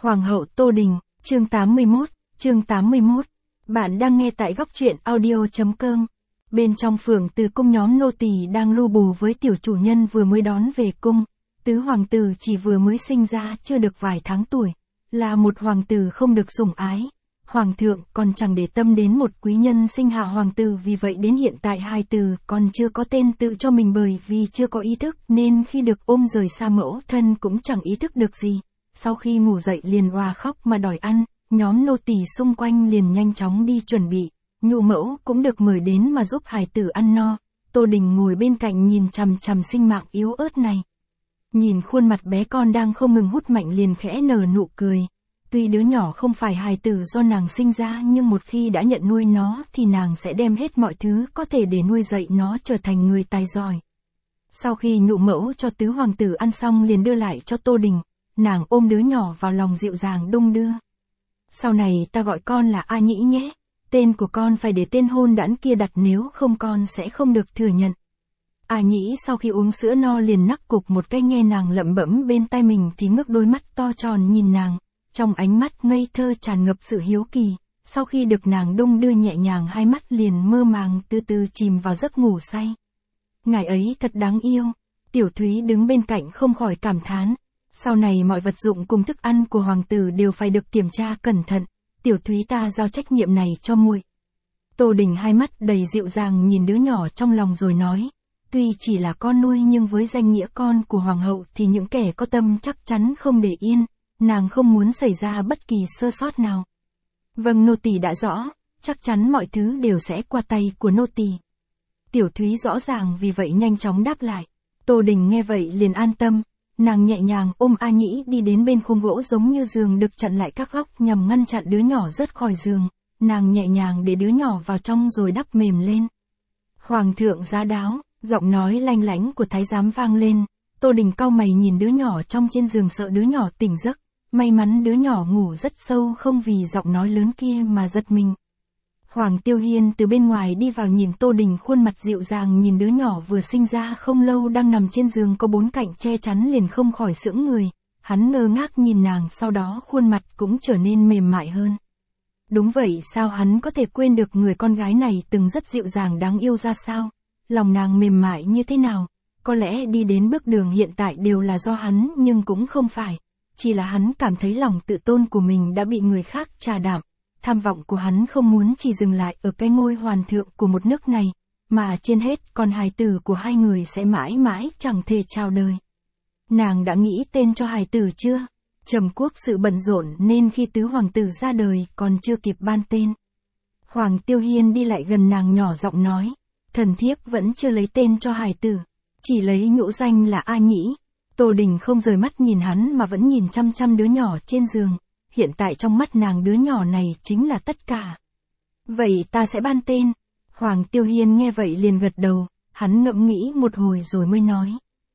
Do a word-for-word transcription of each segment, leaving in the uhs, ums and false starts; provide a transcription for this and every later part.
Hoàng hậu Tô Đình, chương tám mươi mốt, chương tám mươi mốt. Bạn đang nghe tại góc truyện audio chấm com. Bên trong phường từ cung nhóm nô tỳ đang lu bù với tiểu chủ nhân vừa mới đón về cung. Tứ hoàng tử chỉ vừa mới sinh ra chưa được vài tháng tuổi, là một hoàng tử không được sủng ái. Hoàng thượng còn chẳng để tâm đến một quý nhân sinh hạ hoàng tử, vì vậy đến hiện tại hai tử còn chưa có tên tự cho mình, bởi vì chưa có ý thức nên khi được ôm rời xa mẫu thân cũng chẳng ý thức được gì. Sau khi ngủ dậy liền òa khóc mà đòi ăn, nhóm nô tỳ xung quanh liền nhanh chóng đi chuẩn bị. Nhụ mẫu cũng được mời đến mà giúp hài tử ăn no. Tô Đình ngồi bên cạnh nhìn chằm chằm sinh mạng yếu ớt này. Nhìn khuôn mặt bé con đang không ngừng hút mạnh liền khẽ nở nụ cười. Tuy đứa nhỏ không phải hài tử do nàng sinh ra, nhưng một khi đã nhận nuôi nó thì nàng sẽ đem hết mọi thứ có thể để nuôi dạy nó trở thành người tài giỏi. Sau khi nhụ mẫu cho tứ hoàng tử ăn xong liền đưa lại cho Tô Đình. Nàng ôm đứa nhỏ vào lòng dịu dàng đung đưa. Sau này ta gọi con là A Nhĩ nhé. Tên của con phải để tên hôn đản kia đặt, nếu không con sẽ không được thừa nhận. A Nhĩ sau khi uống sữa no liền nắc cục một cái, nghe nàng lẩm bẩm bên tai mình thì ngước đôi mắt to tròn nhìn nàng. Trong ánh mắt ngây thơ tràn ngập sự hiếu kỳ. Sau khi được nàng đung đưa nhẹ nhàng, hai mắt liền mơ màng từ từ chìm vào giấc ngủ say. Ngài ấy thật đáng yêu. Tiểu Thúy đứng bên cạnh không khỏi cảm thán. Sau này mọi vật dụng cùng thức ăn của hoàng tử đều phải được kiểm tra cẩn thận. Tiểu Thúy ta giao trách nhiệm này cho muội. Tô Đình hai mắt đầy dịu dàng nhìn đứa nhỏ trong lòng rồi nói. Tuy chỉ là con nuôi nhưng với danh nghĩa con của hoàng hậu thì những kẻ có tâm chắc chắn không để yên. Nàng không muốn xảy ra bất kỳ sơ sót nào. Vâng, nô tỳ đã rõ, chắc chắn mọi thứ đều sẽ qua tay của nô tỳ. Tiểu Thúy rõ ràng vì vậy nhanh chóng đáp lại. Tô Đình nghe vậy liền an tâm. Nàng nhẹ nhàng ôm A Nhĩ đi đến bên khung gỗ giống như giường được chặn lại các góc nhằm ngăn chặn đứa nhỏ rớt khỏi giường. Nàng nhẹ nhàng để đứa nhỏ vào trong rồi đắp mềm lên. Hoàng thượng giá đáo, giọng nói lanh lảnh của thái giám vang lên. Tô Đình cau mày nhìn đứa nhỏ trong trên giường, sợ đứa nhỏ tỉnh giấc. May mắn đứa nhỏ ngủ rất sâu, không vì giọng nói lớn kia mà giật mình. Hoàng Tiêu Hiên từ bên ngoài đi vào nhìn Tô Đình khuôn mặt dịu dàng nhìn đứa nhỏ vừa sinh ra không lâu đang nằm trên giường có bốn cạnh che chắn liền không khỏi sững người. Hắn ngơ ngác nhìn nàng, sau đó khuôn mặt cũng trở nên mềm mại hơn. Đúng vậy, sao hắn có thể quên được người con gái này từng rất dịu dàng đáng yêu ra sao? Lòng nàng mềm mại như thế nào? Có lẽ đi đến bước đường hiện tại đều là do hắn, nhưng cũng không phải. Chỉ là hắn cảm thấy lòng tự tôn của mình đã bị người khác trà đạp. Tham vọng của hắn không muốn chỉ dừng lại ở cái ngôi hoàng thượng của một nước này, mà trên hết con hài tử của hai người sẽ mãi mãi chẳng thể chào đời. Nàng đã nghĩ tên cho hài tử chưa? Trầm quốc sự bận rộn nên khi tứ hoàng tử ra đời còn chưa kịp ban tên. Hoàng Tiêu Hiên đi lại gần nàng nhỏ giọng nói, thần thiếp vẫn chưa lấy tên cho hài tử, chỉ lấy nhũ danh là A Nhĩ. Tô Đình không rời mắt nhìn hắn mà vẫn nhìn chăm chăm đứa nhỏ trên giường. Hiện tại trong mắt nàng đứa nhỏ này chính là tất cả. Vậy ta sẽ ban tên. Hoàng Tiêu Hiên nghe vậy liền gật đầu, hắn ngẫm nghĩ một hồi rồi mới nói.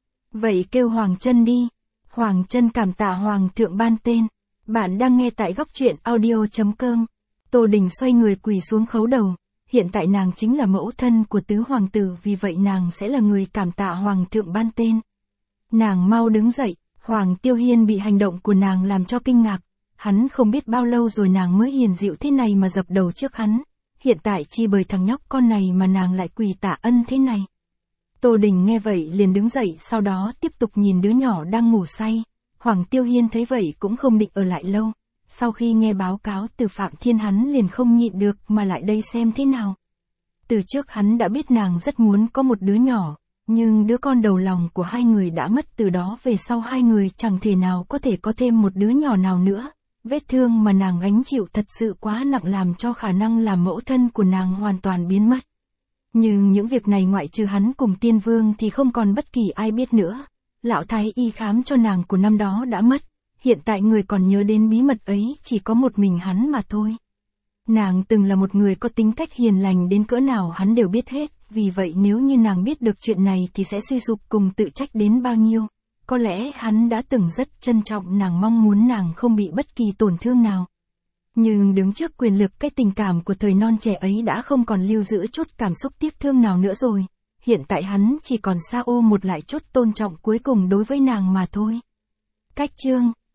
Vậy kêu Hoàng Trân đi. Hoàng Trân cảm tạ Hoàng thượng ban tên. Bạn đang nghe tại góc truyện audio chấm com. Tô Đình xoay người quỳ xuống khấu đầu. Hiện tại nàng chính là mẫu thân của tứ hoàng tử, vì vậy nàng sẽ là người cảm tạ Hoàng thượng ban tên. Nàng mau đứng dậy. Hoàng Tiêu Hiên bị hành động của nàng làm cho kinh ngạc. Hắn không biết bao lâu rồi nàng mới hiền dịu thế này mà dập đầu trước hắn. Hiện tại chi bởi thằng nhóc con này mà nàng lại quỳ tạ ân thế này. Tô Đình nghe vậy liền đứng dậy, sau đó tiếp tục nhìn đứa nhỏ đang ngủ say. Hoàng Tiêu Hiên thấy vậy cũng không định ở lại lâu. Sau khi nghe báo cáo từ Phạm Thiên hắn liền không nhịn được mà lại đây xem thế nào. Từ trước hắn đã biết nàng rất muốn có một đứa nhỏ. Nhưng đứa con đầu lòng của hai người đã mất, từ đó về sau hai người chẳng thể nào có thể có thêm một đứa nhỏ nào nữa. Vết thương mà nàng gánh chịu thật sự quá nặng, làm cho khả năng làm mẫu thân của nàng hoàn toàn biến mất. Nhưng những việc này ngoại trừ hắn cùng Tiên Vương thì không còn bất kỳ ai biết nữa. Lão thái y khám cho nàng của năm đó đã mất. Hiện tại người còn nhớ đến bí mật ấy chỉ có một mình hắn mà thôi. Nàng từng là một người có tính cách hiền lành đến cỡ nào hắn đều biết hết. Vì vậy nếu như nàng biết được chuyện này thì sẽ suy sụp cùng tự trách đến bao nhiêu. Có lẽ hắn đã từng rất trân trọng nàng, mong muốn nàng không bị bất kỳ tổn thương nào. Nhưng đứng trước quyền lực, cái tình cảm của thời non trẻ ấy đã không còn lưu giữ chút cảm xúc tiếc thương nào nữa rồi. Hiện tại hắn chỉ còn xa ô một lại chút tôn trọng cuối cùng đối với nàng mà thôi. Cách chương